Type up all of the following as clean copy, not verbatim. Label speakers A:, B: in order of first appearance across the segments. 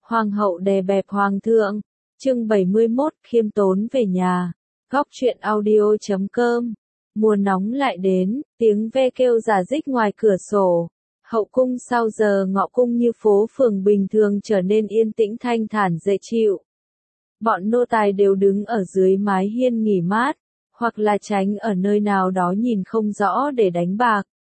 A: Hoàng hậu đè bẹp hoàng thượng. Chương 71, khiêm tốn về nhà. Góc truyện audio.com. Mùa nóng lại đến, tiếng ve kêu rả rích ngoài cửa sổ. Hậu cung sau giờ ngọ cung như phố phường bình thường trở nên yên tĩnh thanh thản dễ chịu. Bọn nô tài đều đứng ở dưới mái hiên nghỉ mát, hoặc là tránh ở nơi nào đó nhìn không rõ để đánh bạc.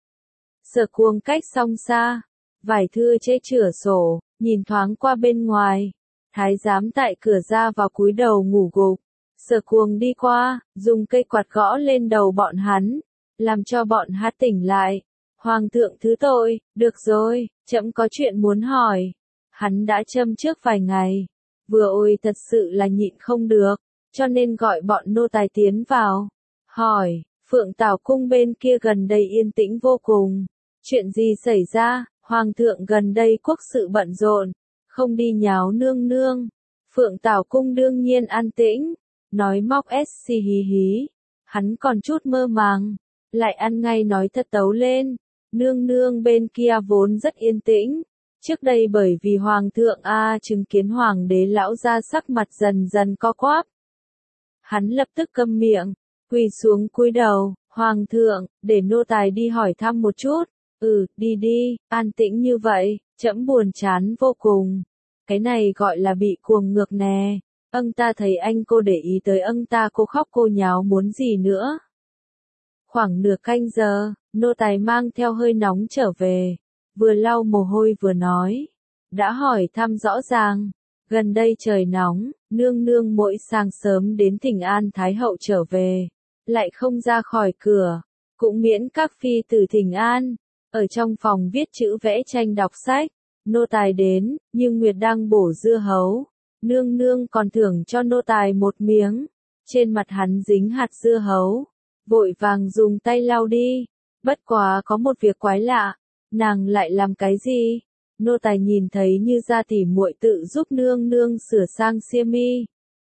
A: Sở Cuồng cách song xa, vải thưa che chửa sổ, nhìn thoáng qua bên ngoài. Thái giám tại cửa ra vào cúi đầu ngủ gục. Sở Cuồng đi qua, dùng cây quạt gõ lên đầu bọn hắn, làm cho bọn hắn tỉnh lại. Hoàng thượng thứ tội, được rồi, trẫm có chuyện muốn hỏi. Hắn đã châm trước vài ngày, vừa ôi thật sự là nhịn không được, cho nên gọi bọn nô tài tiến vào. Hỏi, Phượng Tảo cung bên kia gần đây yên tĩnh vô cùng. Chuyện gì xảy ra? Hoàng thượng gần đây quốc sự bận rộn, không đi nháo nương nương. Phượng Tảo cung đương nhiên an tĩnh, nói móc sc hí hí. Hắn còn chút mơ màng, lại ăn ngay nói thật tấu lên. Nương nương bên kia vốn rất yên tĩnh. Trước đây bởi vì hoàng thượng chứng kiến hoàng đế lão ra sắc mặt dần dần co quắp. Hắn lập tức câm miệng, quỳ xuống cúi đầu. Hoàng thượng, để nô tài đi hỏi thăm một chút. Đi đi, an tĩnh như vậy, trẫm buồn chán vô cùng. Cái này gọi là bị cuồng ngược nè. Ta thấy anh cô để ý tới ta cô khóc cô nháo muốn gì nữa. Khoảng nửa canh giờ, nô tài mang theo hơi nóng trở về, vừa lau mồ hôi vừa nói. Đã hỏi thăm rõ ràng, gần đây trời nóng, nương nương mỗi sáng sớm đến thỉnh an Thái hậu trở về, lại không ra khỏi cửa, cũng miễn các phi tử thỉnh an. Ở trong phòng viết chữ vẽ tranh đọc sách, nô tài đến, nhưng Nguyệt đang bổ dưa hấu. Nương nương còn thưởng cho nô tài một miếng. Trên mặt hắn dính hạt dưa hấu, vội vàng dùng tay lau đi. Bất quá có một việc quái lạ, nàng lại làm cái gì? Nô tài nhìn thấy như gia tỉ muội tự giúp nương nương sửa sang xiêm y,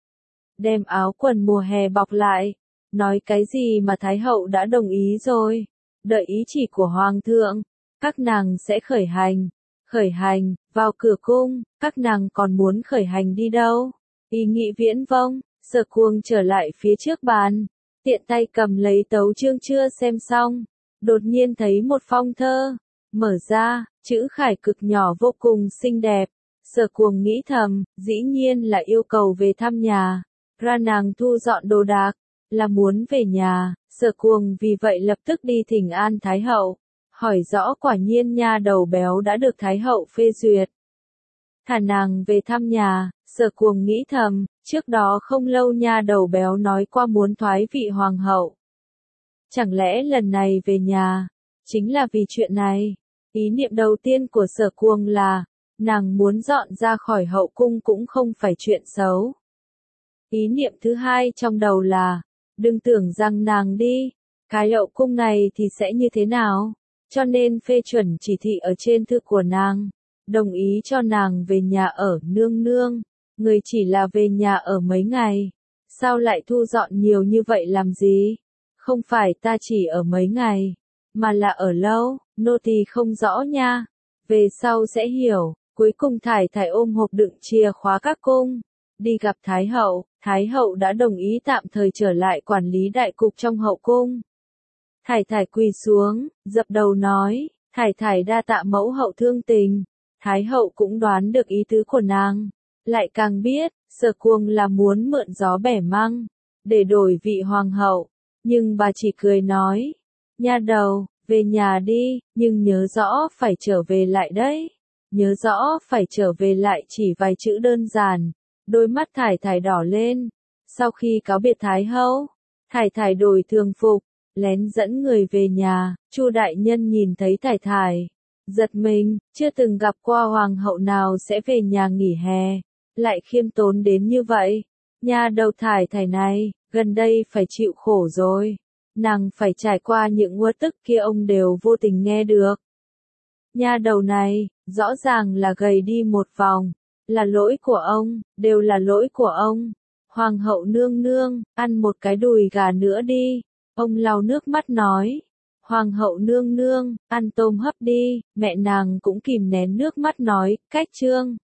A: đem áo quần mùa hè bọc lại, nói cái gì mà Thái hậu đã đồng ý rồi. Đợi ý chỉ của hoàng thượng, các nàng sẽ khởi hành. Khởi hành, vào cửa cung, các nàng còn muốn khởi hành đi đâu? Ý nghĩ viễn vông. Sở Cuồng trở lại phía trước bàn, tiện tay cầm lấy tấu chương chưa xem xong, đột nhiên thấy một phong thơ, mở ra, chữ khải cực nhỏ vô cùng xinh đẹp. Sở Cuồng nghĩ thầm, dĩ nhiên là yêu cầu về thăm nhà, ra nàng thu dọn đồ đạc, là muốn về nhà. Sở Cuồng vì vậy lập tức đi thỉnh an Thái hậu, hỏi rõ quả nhiên nha đầu béo đã được Thái hậu phê duyệt. Thả nàng về thăm nhà. Sở Cuồng nghĩ thầm, trước đó không lâu nha đầu béo nói qua muốn thoái vị hoàng hậu. Chẳng lẽ lần này về nhà, chính là vì chuyện này? Ý niệm đầu tiên của Sở Cuồng là, nàng muốn dọn ra khỏi hậu cung cũng không phải chuyện xấu. Ý niệm thứ hai trong đầu là, đừng tưởng rằng nàng đi, cái hậu cung này thì sẽ như thế nào, cho nên phê chuẩn chỉ thị ở trên thư của nàng, đồng ý cho nàng về nhà ở. Nương nương, người chỉ là về nhà ở mấy ngày, sao lại thu dọn nhiều như vậy làm gì? Không phải ta chỉ ở mấy ngày, mà là ở lâu. Nô tỳ không rõ nha, về sau sẽ hiểu. Cuối cùng Thải Thải ôm hộp đựng chìa khóa các cung, đi gặp Thái hậu. Thái hậu đã đồng ý tạm thời trở lại quản lý đại cục trong hậu cung. Thải Thải quỳ xuống, dập đầu nói, Thải Thải đa tạ mẫu hậu thương tình. Thái hậu cũng đoán được ý tứ của nàng, lại càng biết, Sở Cuồng là muốn mượn gió bẻ măng, để đổi vị hoàng hậu. Nhưng bà chỉ cười nói, nha đầu, về nhà đi, nhưng nhớ rõ phải trở về lại đấy. Nhớ rõ phải trở về lại chỉ vài chữ đơn giản. Đôi mắt Thải Thải đỏ lên. Sau khi cáo biệt Thái hậu, Thải Thải đổi thường phục, lén dẫn người về nhà. Chu đại nhân nhìn thấy Thải Thải, giật mình, chưa từng gặp qua hoàng hậu nào sẽ về nhà nghỉ hè, lại khiêm tốn đến như vậy. Nha đầu Thải Thải này, gần đây phải chịu khổ rồi. Nàng phải trải qua những uất tức kia ông đều vô tình nghe được. Nha đầu này, rõ ràng là gầy đi một vòng, là lỗi của ông, đều là lỗi của ông. Hoàng hậu nương nương, ăn một cái đùi gà nữa đi. Ông lau nước mắt nói. Hoàng hậu nương nương, ăn tôm hấp đi. Mẹ nàng cũng kìm nén nước mắt nói, cách trương.